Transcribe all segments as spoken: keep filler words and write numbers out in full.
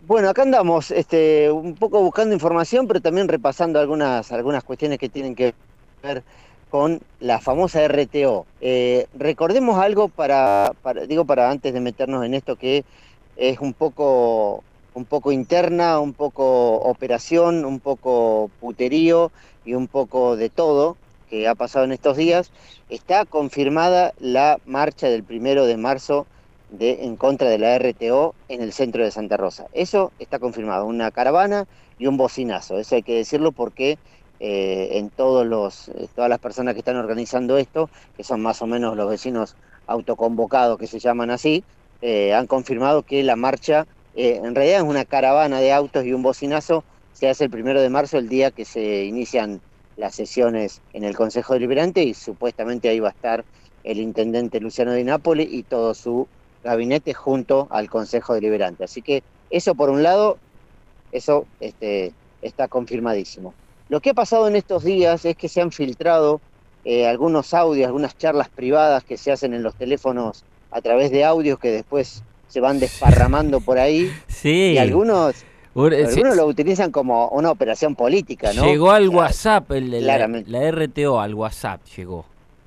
Bueno, acá andamos, este, un poco buscando información, pero también repasando algunas, algunas cuestiones que tienen que ver con la famosa R T O. Eh, recordemos algo para, para, digo, para antes de meternos en esto que es un poco, un poco interna, un poco operación, un poco puterío y un poco de todo que ha pasado en estos días. Está confirmada la marcha del primero de marzo de, en contra de la R T O en el centro de Santa Rosa. Eso está confirmado, una caravana y un bocinazo. Eso hay que decirlo porque eh, en todos los, eh, todas las personas que están organizando esto, que son más o menos los vecinos autoconvocados que se llaman así, eh, han confirmado que la marcha, eh, en realidad es una caravana de autos y un bocinazo, se hace el primero de marzo, el día que se inician las sesiones en el Consejo Deliberante, y supuestamente ahí va a estar el intendente Luciano Di Napoli y todo su gabinete junto al Consejo Deliberante. Así que eso por un lado, eso este, está confirmadísimo. Lo que ha pasado en estos días es que se han filtrado eh, algunos audios, algunas charlas privadas que se hacen en los teléfonos a través de audios que después se van desparramando por ahí, y Sí. algunos, Ur- eh, sí, algunos lo utilizan como una operación política, ¿no? O llegó al sea, WhatsApp, el, el- la, claramente. la R T O al WhatsApp llegó.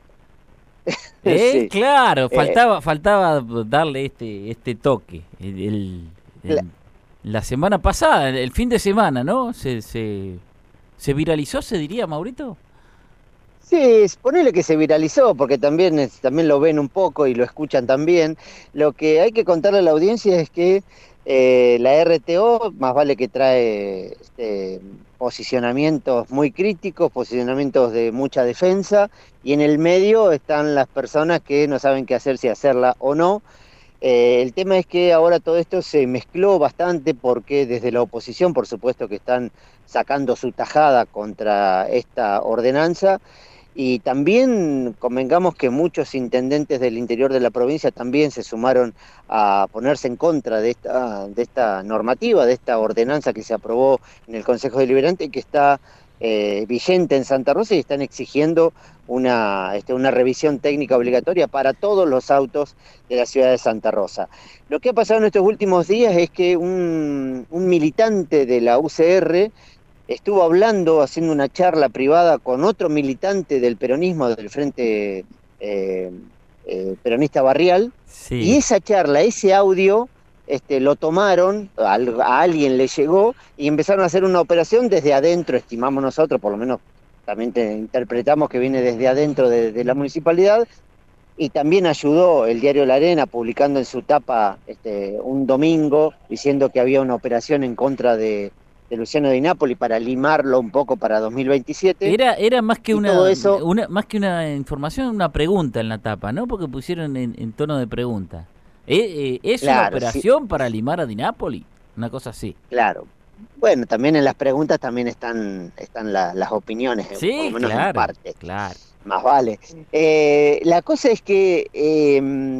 Eh, Sí. claro, Eh, faltaba, faltaba darle este, este toque. El, el- cla- el- la semana pasada, el, el fin de semana, ¿no? Se, se, se viralizó, se diría, Maurito. Sí, ponele que se viralizó, porque también, es- también lo ven un poco y lo escuchan también. Lo que hay que contarle a la audiencia es que eh, la R T O más vale que trae este, posicionamientos muy críticos, posicionamientos de mucha defensa, y en el medio están las personas que no saben qué hacer, si hacerla o no. Eh, el tema es que ahora todo esto se mezcló bastante porque desde la oposición, por supuesto que están sacando su tajada contra esta ordenanza, y también convengamos que muchos intendentes del interior de la provincia también se sumaron a ponerse en contra de esta, de esta normativa, de esta ordenanza que se aprobó en el Consejo Deliberante y que está eh, vigente en Santa Rosa, y están exigiendo una, este, una revisión técnica obligatoria para todos los autos de la ciudad de Santa Rosa. Lo que ha pasado en estos últimos días es que un, un militante de la U C R estuvo hablando, haciendo una charla privada con otro militante del peronismo, del Frente eh, eh, Peronista Barrial, y Sí. esa charla, ese audio, este, lo tomaron, a, a alguien le llegó, y empezaron a hacer una operación desde adentro, estimamos nosotros, por lo menos también te, interpretamos que viene desde adentro de, de la municipalidad, y también ayudó el diario La Arena publicando en su tapa este, un domingo diciendo que había una operación en contra de, de Luciano Di Napoli para limarlo un poco para dos mil veintisiete, Era, era más que y todo una, eso, una, más que una información, una pregunta en la tapa, ¿no? Porque pusieron en, en tono de pregunta. Eh, eh, ¿Es una claro, sí, operación para limar a Di Napoli? Una cosa así. claro. Bueno, también en las preguntas también están, están la, las opiniones, eh, por lo Sí, menos en claro, parte. claro. Más vale. Eh, la cosa es que eh,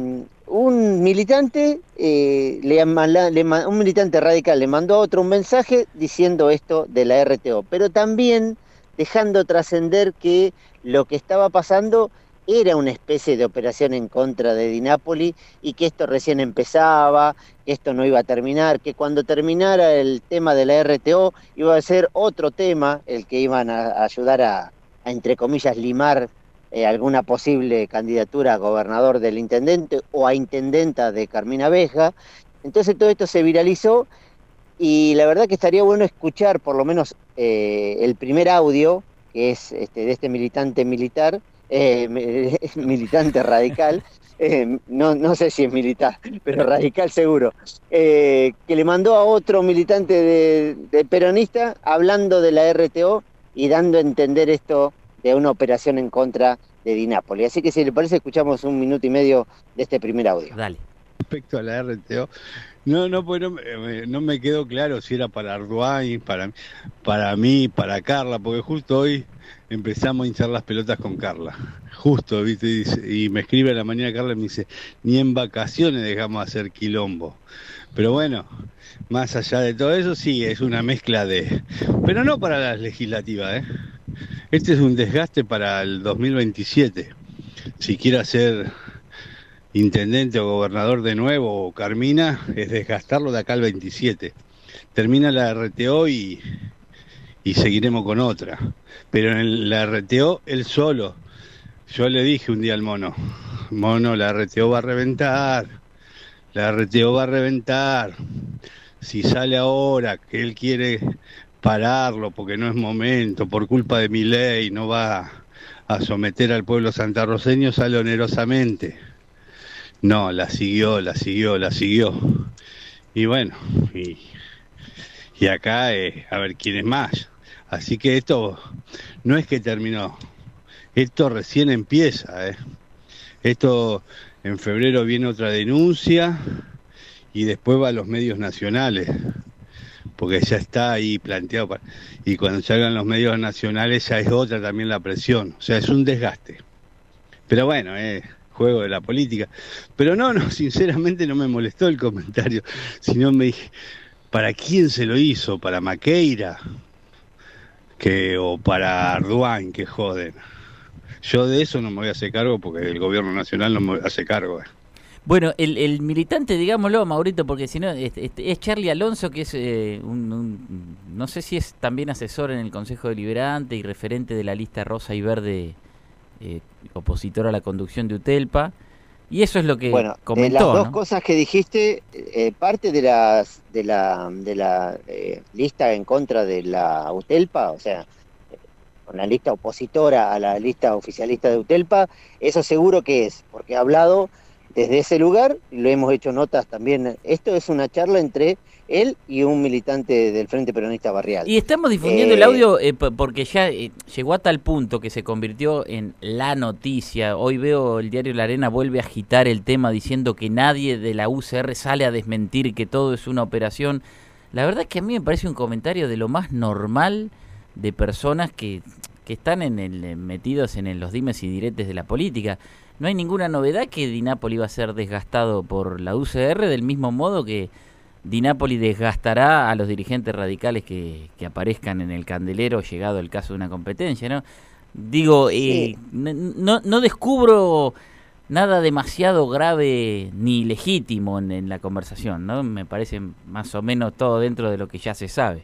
un militante, eh, le, le, un militante radical le mandó a otro un mensaje diciendo esto de la R T O, pero también dejando trascender que lo que estaba pasando era una especie de operación en contra de Di Napoli, y que esto recién empezaba, que esto no iba a terminar, que cuando terminara el tema de la R T O iba a ser otro tema el que iban a, a ayudar a, a, entre comillas, limar eh, alguna posible candidatura a gobernador del intendente o a intendenta de Carmina Veja. Entonces todo esto se viralizó, y la verdad que estaría bueno escuchar por lo menos eh, el primer audio, que es este, de este militante militar, eh, militante radical, eh, no, no sé si es militar, pero radical seguro, eh, que le mandó a otro militante de, de peronista hablando de la R T O y dando a entender esto de una operación en contra de Di Napoli. Así que si le parece, escuchamos un minuto y medio de este primer audio. Dale. Respecto a la R T O, no, no, pues no, me- no me quedó claro si era para Arduay, para, para mí, para Carla, porque justo hoy empezamos a hinchar las pelotas con Carla. Justo, ¿viste? Y, dice- y me escribe a la mañana Carla y me dice, ni en vacaciones dejamos de hacer quilombo. Pero bueno, más allá de todo eso, sí, es una mezcla de... Pero no para las legislativas, ¿eh? Este es un desgaste para el dos mil veintisiete. Si quiere hacer intendente o gobernador de nuevo o Carmina, es desgastarlo de acá al veintisiete. termina la R T O y, y seguiremos con otra. Pero en la R T O, él solo. Yo le dije un día al mono, mono, la R T O va a reventar, la R T O va a reventar. Si sale ahora que él quiere pararlo porque no es momento, por culpa de Milei, no va a someter al pueblo santarroceño, sale onerosamente. No, la siguió, la siguió, la siguió. Y bueno, y, y acá eh, a ver quién es más. Así que esto no es que terminó, esto recién empieza. Eh. Esto en febrero viene otra denuncia y después va a los medios nacionales, porque ya está ahí planteado. Para, y cuando salgan los medios nacionales ya es otra también la presión. O sea, es un desgaste. Pero bueno, eh, juego de la política. Pero no, no, sinceramente no me molestó el comentario, sino me dije, ¿para quién se lo hizo? ¿Para Maqueira? Que, o para Arduán, que joden. Yo de eso no me voy a hacer cargo porque el gobierno nacional no me hace cargo. Eh. Bueno, el, el militante, digámoslo, Maurito, porque si no, es, es Charlie Alonso, que es eh, un, un, no sé si es también asesor en el Consejo Deliberante y referente de la lista rosa y verde, eh, opositor a la conducción de UTELPA, y eso es lo que bueno, comentó. De las dos ¿no? cosas que dijiste, eh, parte de las de la de la eh, lista en contra de la UTELPA, o sea, con la lista opositora a la lista oficialista de UTELPA, eso seguro que es, porque ha hablado desde ese lugar, y lo hemos hecho notas también. Esto es una charla entre él y un militante del Frente Peronista Barrial. Y estamos difundiendo eh, el audio eh, porque ya eh, llegó a tal punto que se convirtió en la noticia. Hoy veo el diario La Arena vuelve a agitar el tema diciendo que nadie de la U C R sale a desmentir que todo es una operación. La verdad es que a mí me parece un comentario de lo más normal de personas que, que están en el, metidos en el, los dimes y diretes de la política. No hay ninguna novedad que Di Napoli va a ser desgastado por la U C R, del mismo modo que Di Napoli desgastará a los dirigentes radicales que, que aparezcan en el candelero llegado el caso de una competencia, ¿no? Digo, sí. eh, no, no descubro nada demasiado grave ni legítimo en, en la conversación, ¿no? Me parece más o menos todo dentro de lo que ya se sabe.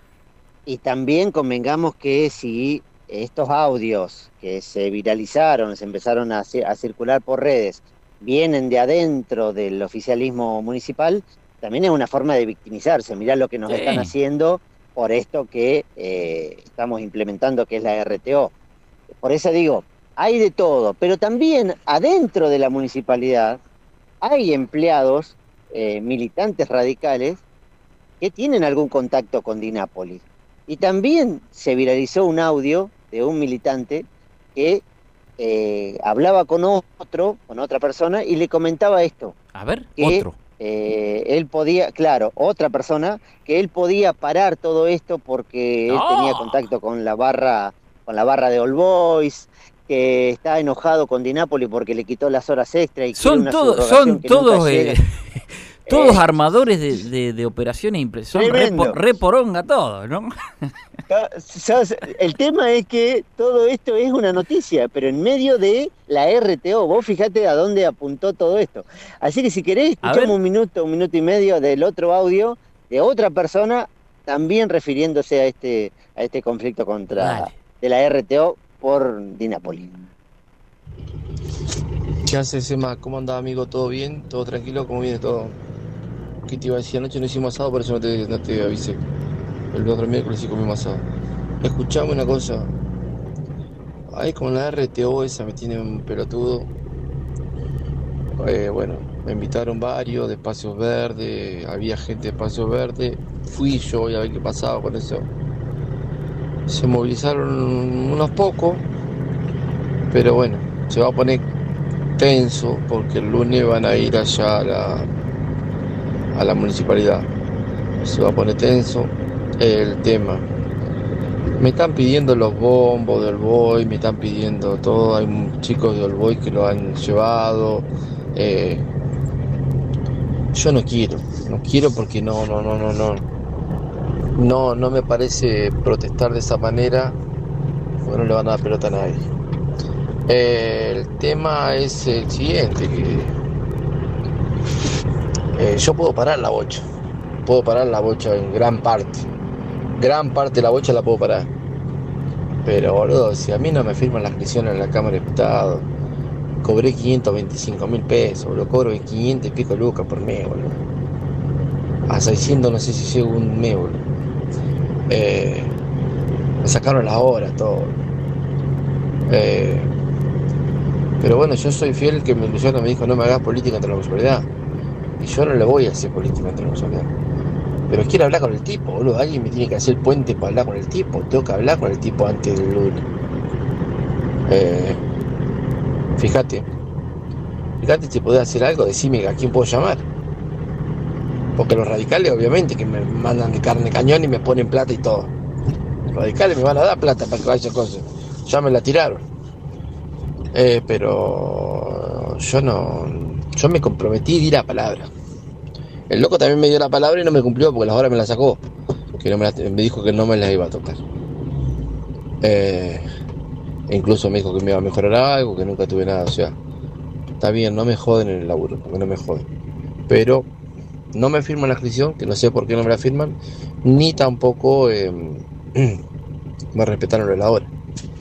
Y también convengamos que si estos audios que se viralizaron, se empezaron a, a circular por redes, vienen de adentro del oficialismo municipal, también es una forma de victimizarse. Mirá lo que nos sí. están haciendo por esto que eh, estamos implementando, que es la R T O. Por eso digo, hay de todo, pero también adentro de la municipalidad hay empleados, eh, militantes radicales, que tienen algún contacto con Di Napoli. Y también se viralizó un audio de un militante que eh, hablaba con otro, con otra persona, y le comentaba esto. A ver, que, otro. Eh, él podía, claro, otra persona, que él podía parar todo esto porque él ¡Oh! tenía contacto con la barra, con la barra de All Boys, que está enojado con Di Napoli porque le quitó las horas extra y son una todo, son que todos eh, todos eh, armadores de, de, de operaciones impresoras, re, por, re poronga todo, ¿no? El tema es que todo esto es una noticia, pero en medio de la R T O. Vos fíjate a dónde apuntó todo esto. Así que si querés, escuchamos un minuto, un minuto y medio del otro audio de otra persona, también refiriéndose a este, a este conflicto contra Dale. de la R T O por Di Napoli. ¿Qué haces, Emma? ¿Cómo andás, amigo? ¿Todo bien? ¿Todo tranquilo? ¿Cómo viene todo? ¿Qué te iba a decir? Anoche no hicimos asado, por eso no te, no te avisé. El otro miércoles sí comimos asado. Escuchame una cosa. Ahí con la R T O esa me tiene un pelotudo. Eh, bueno, me invitaron varios de Espacios Verdes, había gente de Espacios Verdes. Fui yo y a ver qué pasaba con eso. Se movilizaron unos pocos, pero bueno, se va a poner tenso porque el lunes van a ir allá a la, a la municipalidad. Se va a poner tenso el tema. Me están pidiendo los bombos del Boy, me están pidiendo todo. Hay chicos del Boy que lo han llevado. Eh, yo no quiero, no quiero porque no, no, no, no, no. No, no me parece protestar de esa manera. Porque no le van a dar pelota a nadie. Eh, el tema es el siguiente, que eh, yo puedo parar la bocha. puedo parar la bocha en gran parte. Gran parte de la bocha la puedo parar. Pero, boludo, si a mí no me firman la inscripción en la Cámara de Diputados, cobré quinientos veinticinco mil pesos, boludo, cobro quinientos y pico lucas por mes, boludo. A seiscientos no sé si llego un mes, boludo. Eh, me sacaron las horas, todo. Eh, pero bueno, yo soy fiel que Luciano me dijo no me hagas política entre la homosexualidad. Y yo no le voy a hacer política entre la homosexualidad. Pero quiero hablar con el tipo, boludo. Alguien me tiene que hacer puente para hablar con el tipo. Tengo que hablar con el tipo antes del lunes. Eh, fíjate. Fíjate si podés hacer algo, decime a quién puedo llamar. Porque los radicales, obviamente, que me mandan de carne cañón y me ponen plata y todo. Los radicales me van a dar plata para que vaya cosas. Ya me la tiraron. Eh, pero yo no. Yo me comprometí y di la palabra. El loco también me dio la palabra y no me cumplió porque las horas me la sacó. Que no me, la, me dijo que no me las iba a tocar. Eh, e incluso me dijo que me iba a mejorar algo, que nunca tuve nada. O sea, está bien, no me joden en el laburo, porque no me joden. Pero no me firman la inscripción, que no sé por qué no me la firman, ni tampoco eh, me respetaron la hora.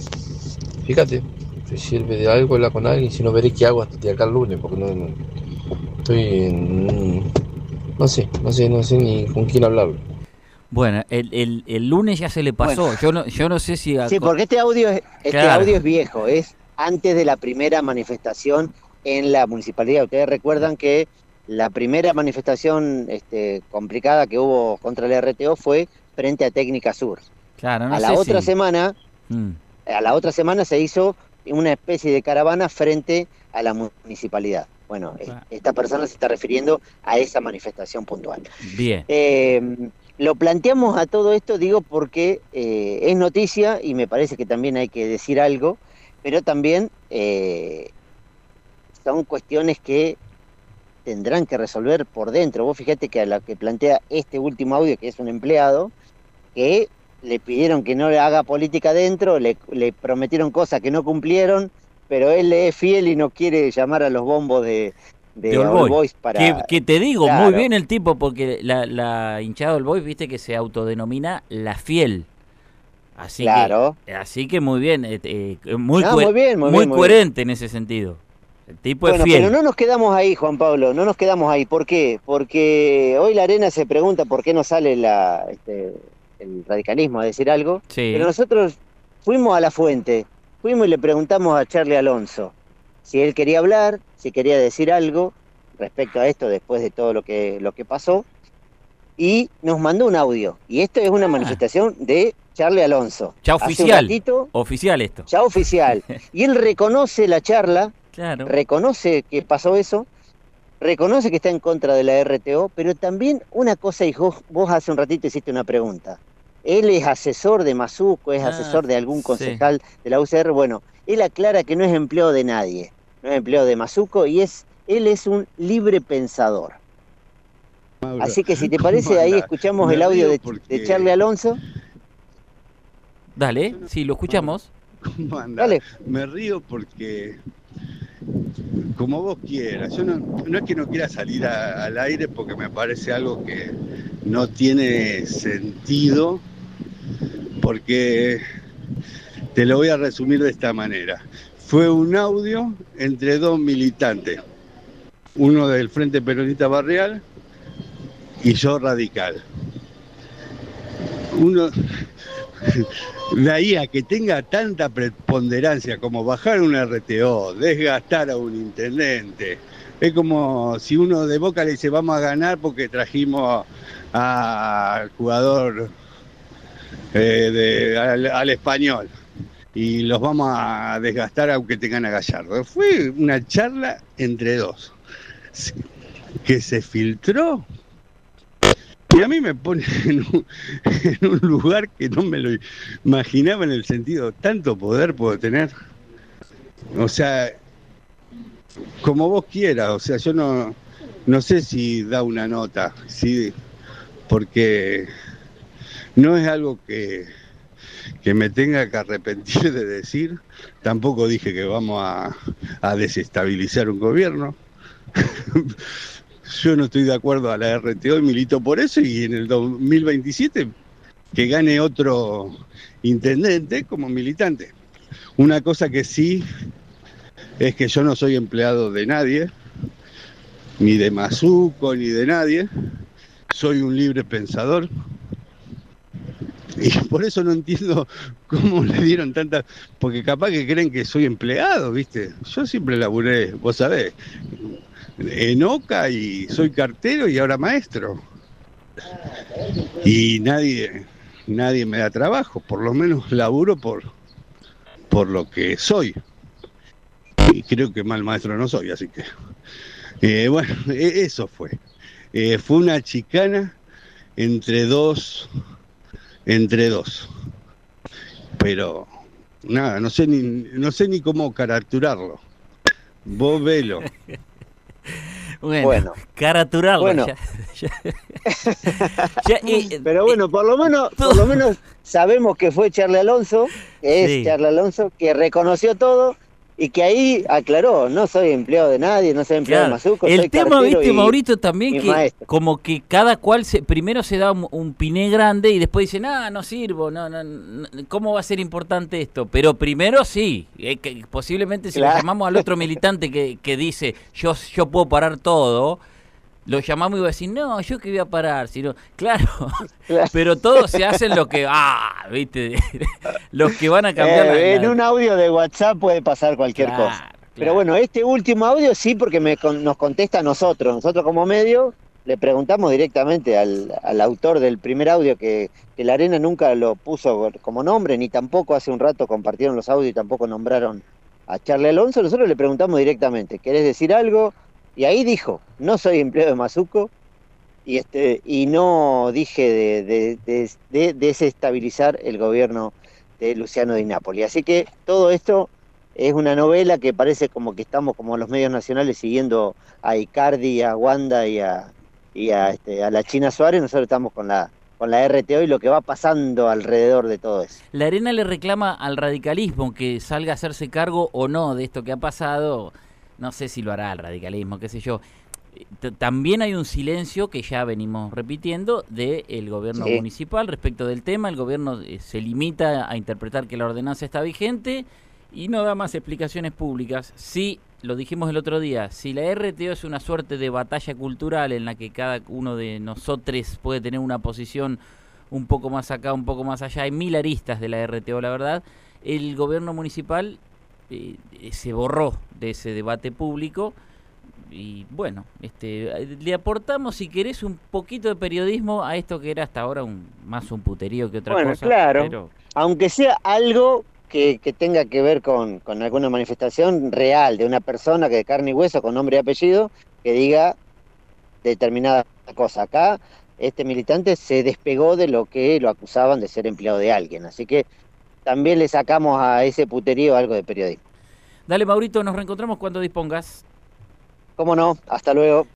Fíjate, si sirve de algo hablar con alguien, si no veré qué hago hasta de acá el lunes, porque no, no estoy en, no sé, no sé, no sé ni con quién hablarlo. Bueno, el, el, el lunes ya se le pasó. Bueno, yo no yo no sé si... A... Sí, porque este audio es, este claro. audio es viejo, es antes de la primera manifestación en la municipalidad. Ustedes recuerdan que la primera manifestación este, complicada que hubo contra el R T O fue frente a Técnica Sur. Claro, no a sé la otra si... semana, mm. a la otra semana se hizo una especie de caravana frente a la municipalidad. Bueno, ah. esta persona se está refiriendo a esa manifestación puntual. Bien. Eh, lo planteamos a todo esto, digo, porque eh, es noticia y me parece que también hay que decir algo, pero también eh, son cuestiones que tendrán que resolver por dentro. Vos fíjate que a la que plantea este último audio, que es un empleado, que le pidieron que no le haga política adentro, le, le prometieron cosas que no cumplieron, pero él le es fiel y no quiere llamar a los bombos de, de, de All Boys, Boys para... Que, que te digo, claro. Muy bien el tipo, porque la, la hinchada All Boys, viste que se autodenomina la fiel. Así claro. que así que muy bien, eh, eh, muy, no, muy, muy, bien, muy, muy bien, muy coherente bien. En ese sentido. El tipo bueno, es fiel. Pero no nos quedamos ahí, Juan Pablo, no nos quedamos ahí. ¿Por qué? Porque hoy la arena se pregunta por qué no sale la, este, el radicalismo a decir algo, sí. Pero nosotros fuimos a la fuente, fuimos y le preguntamos a Charlie Alonso si él quería hablar, si quería decir algo respecto a esto después de todo lo que, lo que pasó, y nos mandó un audio. Y esto es una ah. manifestación de Charlie Alonso. Ya oficial. Ratito, oficial esto. Ya oficial. Y él reconoce la charla, claro. reconoce que pasó eso, reconoce que está en contra de la R T O, pero también una cosa, y vos, vos hace un ratito hiciste una pregunta. Él es asesor de Mazuco, es ah, asesor de algún concejal sí. de la U C R. Bueno, él aclara que no es empleado de nadie, no es empleado de Mazuco y es, él es un libre pensador. Mauro, así que si te parece, ahí escuchamos el audio de, porque... de Charlie Alonso. Dale, sí, lo escuchamos. ¿Cómo anda? Dale. Me río porque, como vos quieras, yo no, no es que no quiera salir a, al aire porque me parece algo que no tiene sentido, porque te lo voy a resumir de esta manera. Fue un audio entre dos militantes, uno del Frente Peronista Barrial y yo radical. Uno... De ahí a que tenga tanta preponderancia como bajar un R T O, desgastar a un intendente, es como si uno de Boca le dice vamos a ganar porque trajimos al jugador eh, de, al, al Español y los vamos a desgastar aunque tengan a Gallardo. Fue una charla entre dos que se filtró. Y a mí me pone en un, en un lugar que no me lo imaginaba, en el sentido, tanto poder puedo tener. O sea, como vos quieras, o sea, yo no, no sé si da una nota, ¿sí? Porque no es algo que, que me tenga que arrepentir de decir. Tampoco dije que vamos a, a desestabilizar un gobierno. yo no estoy de acuerdo a la R T O y milito por eso, y en el dos mil veintisiete que gane otro intendente como militante. Una cosa que sí es que yo no soy empleado de nadie, ni de Mazuco, ni de nadie. Soy un libre pensador. Y por eso no entiendo cómo le dieron tanta... Porque capaz que creen que soy empleado, ¿viste? Yo siempre laburé, vos sabés, en Oca, y soy cartero y ahora maestro. Y nadie, nadie me da trabajo, por lo menos laburo por, por lo que soy. Y creo que mal maestro no soy, así que... Eh, bueno, eso fue. Eh, fue una chicana entre dos... entre dos, pero nada, no sé ni no sé ni cómo caracterizarlo. Vos velo. Bueno, Bueno, caraturarlo. bueno. Ya, ya. Ya, eh, Pero bueno, por lo menos, todo. por lo menos sabemos que fue Charlie Alonso, que es Sí. Charlie Alonso, que reconoció todo y que ahí aclaró, no soy empleado de nadie, no soy empleado Claro. de Mazuco, El soy tema, cartero viste, y- Maurito, también y que maestro. como que cada cual se, primero se da un, un piné grande y después dicen, ah, no sirvo, no, no, no, ¿cómo va a ser importante esto? Pero primero sí, eh, que posiblemente si Claro. lo llamamos al otro militante que, que dice, yo, yo puedo parar todo, lo llamamos y va a decir, no, yo que voy a parar, sino, claro, Claro. pero todos se hacen lo que, ah, viste, los que van a cambiar la- Eh, en la- un audio de WhatsApp puede pasar cualquier Claro, cosa. claro. Pero bueno, este último audio sí, porque me con- nos contesta a nosotros. Nosotros como medio le preguntamos directamente al, al autor del primer audio que, que la Arena nunca lo puso como nombre, ni tampoco hace un rato compartieron los audios y tampoco nombraron a Charlie Alonso. Nosotros le preguntamos directamente, ¿querés decir algo? Y ahí dijo, no soy empleado de Mazuco y, este, y no dije de, de, de, de desestabilizar el gobierno de Luciano Di Napoli. Así que todo esto es una novela que parece como que estamos como los medios nacionales siguiendo a Icardi, a Wanda y a, y a, este, a la China Suárez. Nosotros estamos con la, con la R T O y lo que va pasando alrededor de todo eso. La Arena le reclama al radicalismo que salga a hacerse cargo o no de esto que ha pasado. No sé si lo hará el radicalismo, qué sé yo. T- También hay un silencio que ya venimos repitiendo del gobierno Sí. municipal respecto del tema. El gobierno eh, se limita a interpretar que la ordenanza está vigente y no da más explicaciones públicas. Sí, lo dijimos el otro día, si la R T O es una suerte de batalla cultural en la que cada uno de nosotros puede tener una posición un poco más acá, un poco más allá, hay mil aristas de la R T O, la verdad, el gobierno municipal eh, se borró de ese debate público. Y bueno, este, le aportamos, si querés, un poquito de periodismo a esto que era hasta ahora un más un puterío que otra Bueno, cosa. claro. Pero Aunque sea algo que, que tenga que ver con, con alguna manifestación real de una persona que de carne y hueso, con nombre y apellido, que diga determinada cosa. Acá este militante se despegó de lo que lo acusaban de ser empleado de alguien, así que también le sacamos a ese puterío algo de periodismo. dale, Maurito, nos reencontramos cuando dispongas. ¿Cómo no? Hasta luego.